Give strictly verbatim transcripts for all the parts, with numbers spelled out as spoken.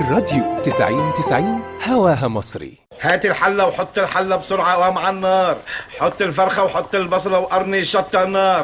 الراديو تسعين تسعين هواها مصري. هات الحلة وحط الحلة بسرعة وقام على النار. حط الفرخة وحط البصلة وقرني الشطة النار.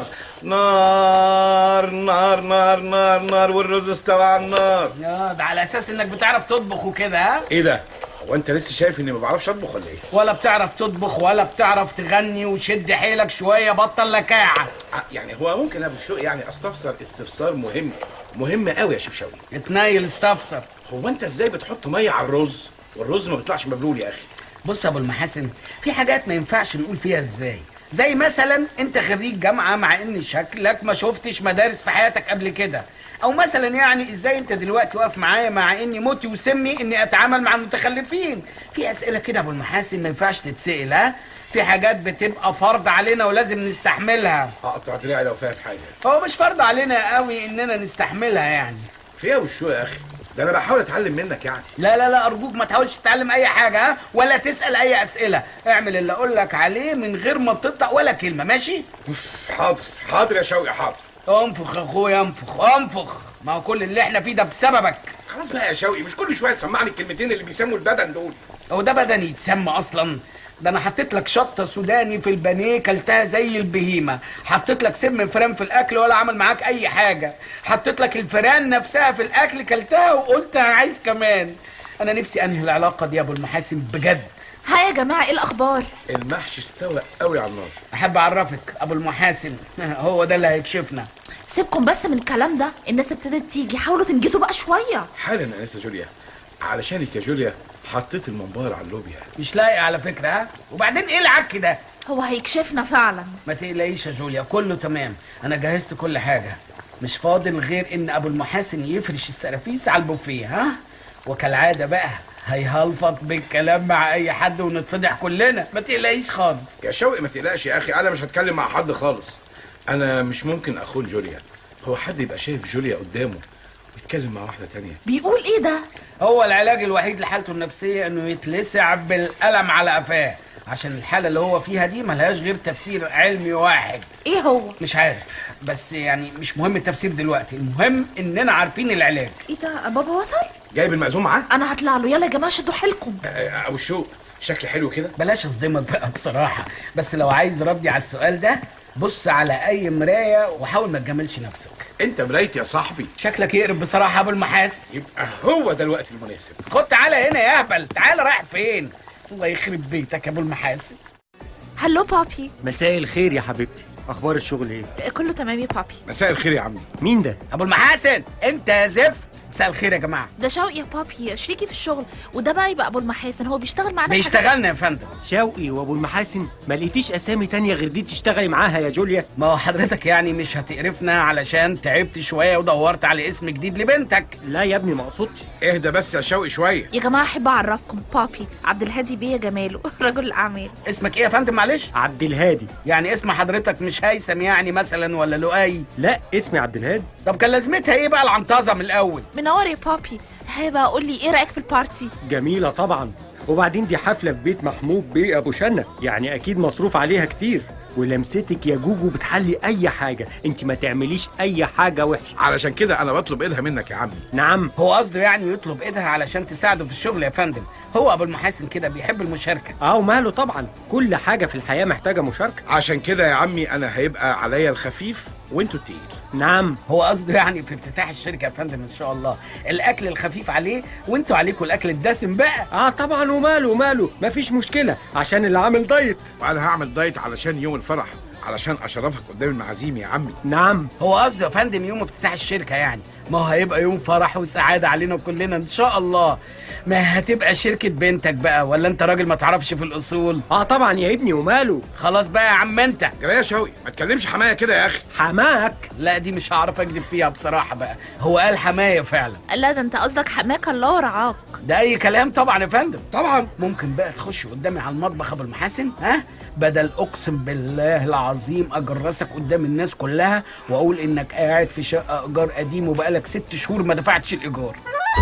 نار نار نار نار نار والرز استوى على النار. يا ده على اساس انك بتعرف تطبخ وكده. ها ايه ده؟ هو انت لسه شايف اني ما بعرفش اطبخ ولا ايه؟ ولا بتعرف تطبخ ولا بتعرف تغني، وشد حيلك شويه بطل لكاعه. يعني هو ممكن ابو الشوق يعني استفسر استفسار مهم مهم قوي يا شيف شوقي؟ اتنيل استفسر. هو انت ازاي بتحط ميه على الرز والرز ما بيطلعش مبلول يا اخي؟ بص يا ابو المحاسن، في حاجات ما ينفعش نقول فيها ازاي. زي مثلا انت خريج جامعه مع ان شكلك ما شفتش مدارس في حياتك قبل كده، او مثلا يعني ازاي انت دلوقتي واقف معايا مع اني موتي وسمي اني اتعامل مع المتخلفين. في اسئله كده يا ابو المحاسن ما ينفعش تتسال. ها في حاجات بتبقى فرض علينا ولازم نستحملها. اقطع دراعي لو فاهم حاجه. هو مش فرض علينا قوي اننا نستحملها يعني. في ايه يا ابو الشوق يا اخي؟ ده انا بحاول اتعلم منك يعني. لا لا لا ارجوك ما تحاولش تتعلم اي حاجه، ها ولا تسال اي اسئله. اعمل اللي اقول لك عليه من غير ما تقطع ولا كلمه، ماشي؟ حاضر حاضر يا شوقي حاضر. انفخ يا اخويا انفخ انفخ، ما هو كل اللي احنا فيه ده بسببك. خلاص بقى يا شوقي، مش كل شويه تسمعني الكلمتين اللي بيسموا البدن دول. هو ده بدن يتسمى اصلا؟ ده انا حطيت لك شطه سوداني في البانيه كلتها زي البهيمه، حطيت لك سم فران في الاكل ولا عمل معاك اي حاجه، حطيت لك الفران نفسها في الاكل كلتها وقلت انا عايز كمان. انا نفسي انهي العلاقه دي يا ابو المحاسن بجد. ها يا جماعه ايه الاخبار؟ المحشي استوى قوي على النار. احب اعرفك ابو المحاسن هو ده اللي هيكشفنا. سيبكم بس من الكلام ده، الناس ابتدت تيجي، حاولوا تنجزوا بقى شويه. حالا يا انسه جوليا، علشانك يا جوليا حطيت الممبار على اللوبيا. مش لايق على فكره. ها وبعدين ايه العك ده؟ هو هيكشفنا فعلا. ما تقلقيش يا جوليا، كله تمام. انا جهزت كل حاجه، مش فاضل غير ان ابو المحاسن يفرش السرافيس على البوفيه. ها وكالعاده بقى هيهلفط بالكلام مع اي حد ونتفضح كلنا. ما تقلقيش خالص يا شوقي. ما تقلقش يا اخي، انا مش هتكلم مع حد خالص. انا مش ممكن اخون جوليا. هو حد يبقى شايف جوليا قدامه ويتكلم مع واحده تانية؟ بيقول ايه ده؟ هو العلاج الوحيد لحالته النفسيه انه يتلسع بالقلم على قفاه، عشان الحاله اللي هو فيها دي ملهاش غير تفسير علمي واحد. ايه هو؟ مش عارف، بس يعني مش مهم التفسير دلوقتي، المهم اننا عارفين العلاج. ايه ده؟ بابا وصل؟ جايب المأذون معاه؟ انا هطلع له. يلا يا جماعه شدوا حيلكم. ابو الشوق شكل حلو كده. بلاش اصدمك بقى بصراحه، بس لو عايز ردي على السؤال ده بص على اي مرايه وحاول ما تجاملش نفسك. انت مرايتي يا صاحبي. شكلك يقرب بصراحه يا ابو المحاسن. يبقى هو ده الوقت المناسب. خد تعالى هنا يا اهبل، تعالى. رايح فين؟ الله يخرب بيتك يا ابو المحاسن. هلو بابي. مساء الخير يا حبيبتي، اخبار الشغل ايه؟ كله تمام يا بابي. مساء الخير يا عمي. مين ده؟ ابو المحاسن انت يا زفت. مساء الخير يا جماعه. ده شوقي يا بابي، شريكي في الشغل، وده بقى يبقى ابو المحاسن، هو بيشتغل معانا. بيشتغلنا يا فندم. شوقي وابو المحاسن؟ ما لقيتيش اسامي تانية غير دي تشتغلي معاها يا جوليا؟ ما هو حضرتك يعني مش هتقرفنا علشان تعبت شويه ودورت على اسم جديد لبنتك؟ لا يا ابني ما اقصدش. اهدى بس يا شوقي شويه. يا جماعه احب اعرفكم بابي عبد الهادي بيه جماله رجل الاعمال. اسمك ايه يا فندم معلش؟ عبد الهادي. يعني اسم حضرتك مش هيثم يعني مثلا ولا لؤي؟ لا اسمي عبد الهادي. طب كان لازمتها ايه بقى العنطزه من الاول؟ منور يا بابي. هبه قول لي ايه رايك في البارتي؟ جميله طبعا، وبعدين دي حفله في بيت محمود بيه ابو شنه، يعني اكيد مصروف عليها كتير، ولمستك يا جوجو بتحلي اي حاجه، انت ما تعمليش اي حاجه وحشه. علشان كده انا بطلب ايدها منك يا عمي. نعم. هو قصده يعني يطلب ايدها علشان تساعده في الشغل يا فندم. هو ابو المحاسن كده بيحب المشاركه. اه وماله طبعا، كل حاجه في الحياه محتاجه مشاركه. عشان كده يا عمي انا هيبقى عليا الخفيف وانتوا التقيل. نعم. هو قصده يعني في افتتاح الشركه يا فندم ان شاء الله الاكل الخفيف عليه وانتوا عليكم الاكل الدسم بقى. اه طبعا وماله وماله، مفيش مشكله، عشان اللي عامل دايت. وانا هعمل دايت علشان يوم الفرح، علشان اشرفك قدام المعازيم يا عمي. نعم. هو قصده يا فندم يوم افتتاح الشركه، يعني ما هو هيبقى يوم فرح وسعاده علينا كلنا ان شاء الله. ما هتبقى شركه بنتك بقى، ولا انت راجل ما تعرفش في الاصول؟ اه طبعا يا ابني وماله. خلاص بقى يا عم انت. جرايه شوقي ما تكلمش حمايه كده يا اخي. حماك؟ لا دي مش هعرف اكذب فيها بصراحه بقى، هو قال حمايه فعلا. لا ده انت قصدك حماك الله ورعاك. ده اي كلام طبعا يا فندم. طبعا. ممكن بقى تخش قدامي على المطبخ ابو المحاسن؟ ها بدل اقسم بالله العظيم اجرسك قدام الناس كلها واقول انك قاعد في شقه ايجار قديم وبقالك ست شهور ما دفعتش الايجار.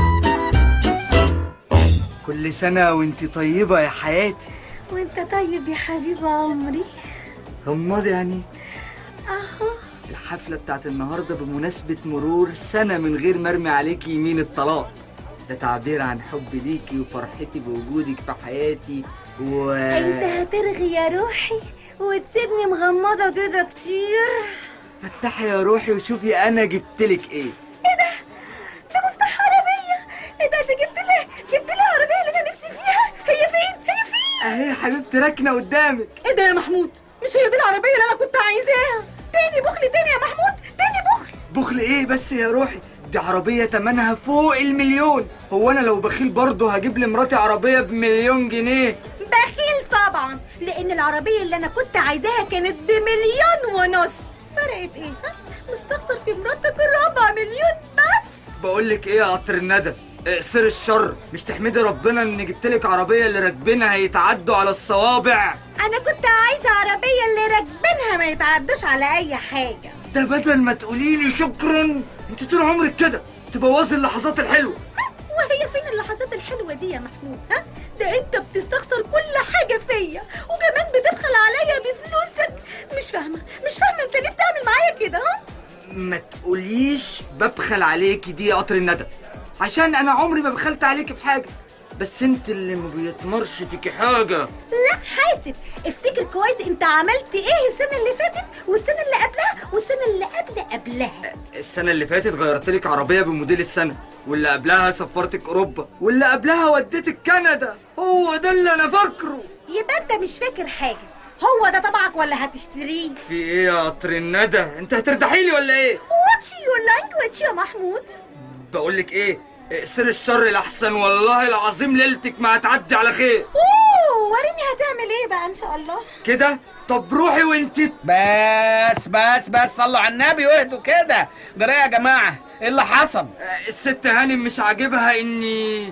كل سنه وانت طيبه يا حياتي. وانت طيب يا حبيب عمري. غمض يعني. اهو الحفله بتاعت النهارده بمناسبه مرور سنه من غير مرمي عليك يمين الطلاق. ده تعبير عن حبي ليكي وفرحتي بوجودك في حياتي و انت هترغي يا روحي وتسيبني مغمضة كده كتير. فتحي يا روحي وشوفي انا جبتلك ايه. ايه ده؟ ده مفتاح عربية. ايه ده؟ انت جبت لي جبت لي العربية اللي انا نفسي فيها. هي فين؟ هي فين؟ اهي يا حبيبتي راكنه قدامك. ايه ده يا محمود؟ مش هي دي العربية اللي انا كنت عايزاها. تاني بخل تاني يا محمود، تاني بخل. بخل ايه بس يا روحي؟ دي عربية تمنها فوق المليون. هو انا لو بخيل برضه هجيب لمراتي عربية بمليون جنيه؟ بخيل طبعا، لان العربية اللي انا كنت عايزاها كانت بمليون ونص. فرقت ايه؟ ها؟ مستخسر في مراتك الربع مليون بس. بقولك ايه يا قطر الندى، اقصر الشر. مش تحمدي ربنا ان جبتلك عربية اللي راكبينها هيتعدوا على الصوابع؟ انا كنت عايزة عربية اللي راكبينها ما يتعدوش على اي حاجة. ده بدل ما تقوليلي شكرا انت طول عمرك كده تبوظي اللحظات الحلوة. وهي فين اللحظات الحلوة دي يا محمود؟ ها؟ ده انت بتستخسر كل حاجة فيا وكمان بتبخل عليا بفلوسك. مش فاهمة مش فاهمة انت ليه بتعمل معايا كده؟ ها؟ ما تقوليش ببخل عليكي دي يا قطر الندى، عشان انا عمري ما بخلت عليكي بحاجة، بس انت اللي ما بيتمرش فيكي حاجة. لا حاسب، افتكر كويس انت عملت ايه السنة اللي فاتت والسنة اللي قبلها والسنة اللي قبل قبلها. السنة اللي فاتت غيرتلك عربية بموديل السنة، واللي قبلها سفرتك اوروبا، واللي قبلها وديتك كندا. هو ده اللي انا فاكره. يبقى انت مش فاكر حاجة. هو ده طبعك ولا هتشتريه؟ في ايه يا قطر الندى؟ انت هترتاحيلي ولا ايه؟ What's your language يا محمود؟ بقولك ايه، اقصر الشر لحسن والله العظيم ليلتك ما هتعدي على خير. اوه وريني هتعمل ايه بقى ان شاء الله. كده؟ طب روحي وانتي. بس بس بس صلوا على النبي واهدوا كده. جرى يا جماعه ايه اللي حصل؟ الست هانم مش عاجبها اني.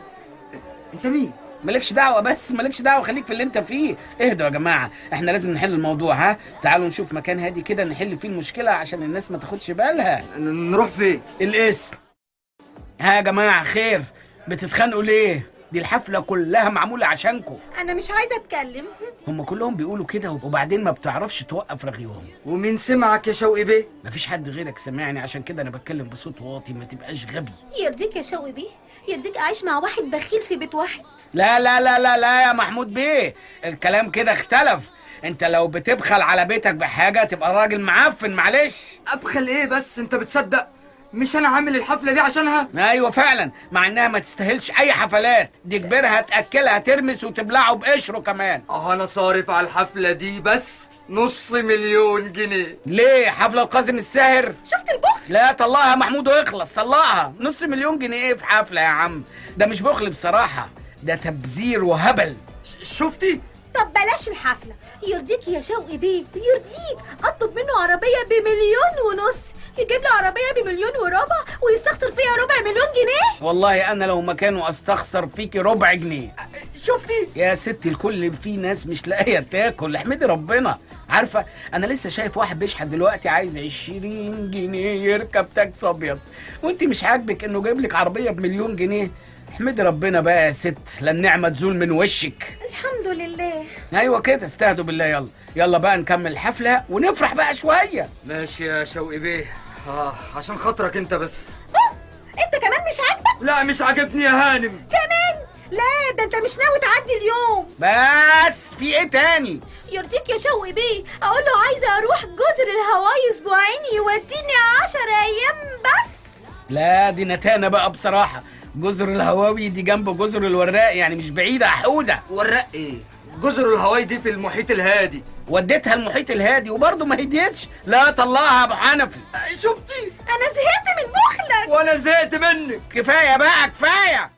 انت مين؟ مالكش دعوه، بس مالكش دعوه، خليك في اللي انت فيه. اهدوا يا جماعه، احنا لازم نحل الموضوع. ها تعالوا نشوف مكان هادي كده نحل فيه المشكله عشان الناس ما تاخدش بالها. نروح فين؟ الاسم. ها يا جماعه خير، بتتخانقوا ليه؟ دي الحفله كلها معموله عشانكم. انا مش عايزه اتكلم. هم كلهم بيقولوا كده وبعدين ما بتعرفش توقف رغيهم. ومين سمعك يا شوقي بيه؟ مفيش حد غيرك سمعني، عشان كده انا بتكلم بصوت واطي، ما تبقاش غبي. يرضيك يا شوقي بيه؟ يرضيك اعيش مع واحد بخيل في بيت واحد؟ لا لا لا لا لا يا محمود بيه، الكلام كده اختلف. انت لو بتبخل على بيتك بحاجه تبقى راجل معفن. معلش. ابخل ايه بس؟ انت بتصدق مش انا عامل الحفله دي عشانها؟ ايوه فعلا، مع انها ما تستاهلش اي حفلات. دي كبرها تاكلها ترمس وتبلعه بقشره كمان. اه انا صارف على الحفله دي بس نص مليون جنيه. ليه؟ حفله القاسم الساهر؟ شفت البخل؟ لا طلعها يا محمود واخلص، طلعها. نص مليون جنيه ايه في حفله يا عم؟ ده مش بخل بصراحه، ده تبذير وهبل. شفتي؟ طب بلاش الحفله. يرضيك يا شوقي بيه؟ يرضيك اطلب منه عربيه بمليون ونص، يجيب لي عربيه بمليون وربع ويستخسر فيها ربع مليون جنيه؟ والله انا لو مكانه استخسر فيكي ربع جنيه. شفتي يا ستي الكل في ناس مش لاقيه تاكل، احمدي ربنا. عارفه انا لسه شايف واحد بيشحت دلوقتي عايز عشرين جنيه يركب تاكس ابيض، وانت مش عاجبك انه جايب لك عربيه بمليون جنيه. احمدي ربنا بقى يا ست، لا النعمه تزول من وشك. الحمد لله. ايوه كده، استهدوا بالله. يلا يلا بقى نكمل الحفله ونفرح بقى شويه. ماشي يا شوقي بيه، آه عشان خاطرك انت بس. اه انت كمان مش عاجبك؟ لا مش عاجبني يا هانم. كمان؟ لا ده انت مش ناوي تعدي اليوم. بس في ايه تاني؟ يرضيك يا شوقي بيه اقول له عايزه اروح جزر الهواي اسبوعين يوديني عشر ايام بس؟ لا دي نتانه بقى بصراحه. جزر الهواوي دي جنب جزر الوراق، يعني مش بعيده يا حوده. وراق ايه؟ جزر الهواي دي في المحيط الهادي. وديتها المحيط الهادي وبرضه ما هديتش. لا طلعها يا ابو حنفي. شفتي؟ انا زهقت من بخلك. وانا زهقت منك. كفايه بقى كفايه.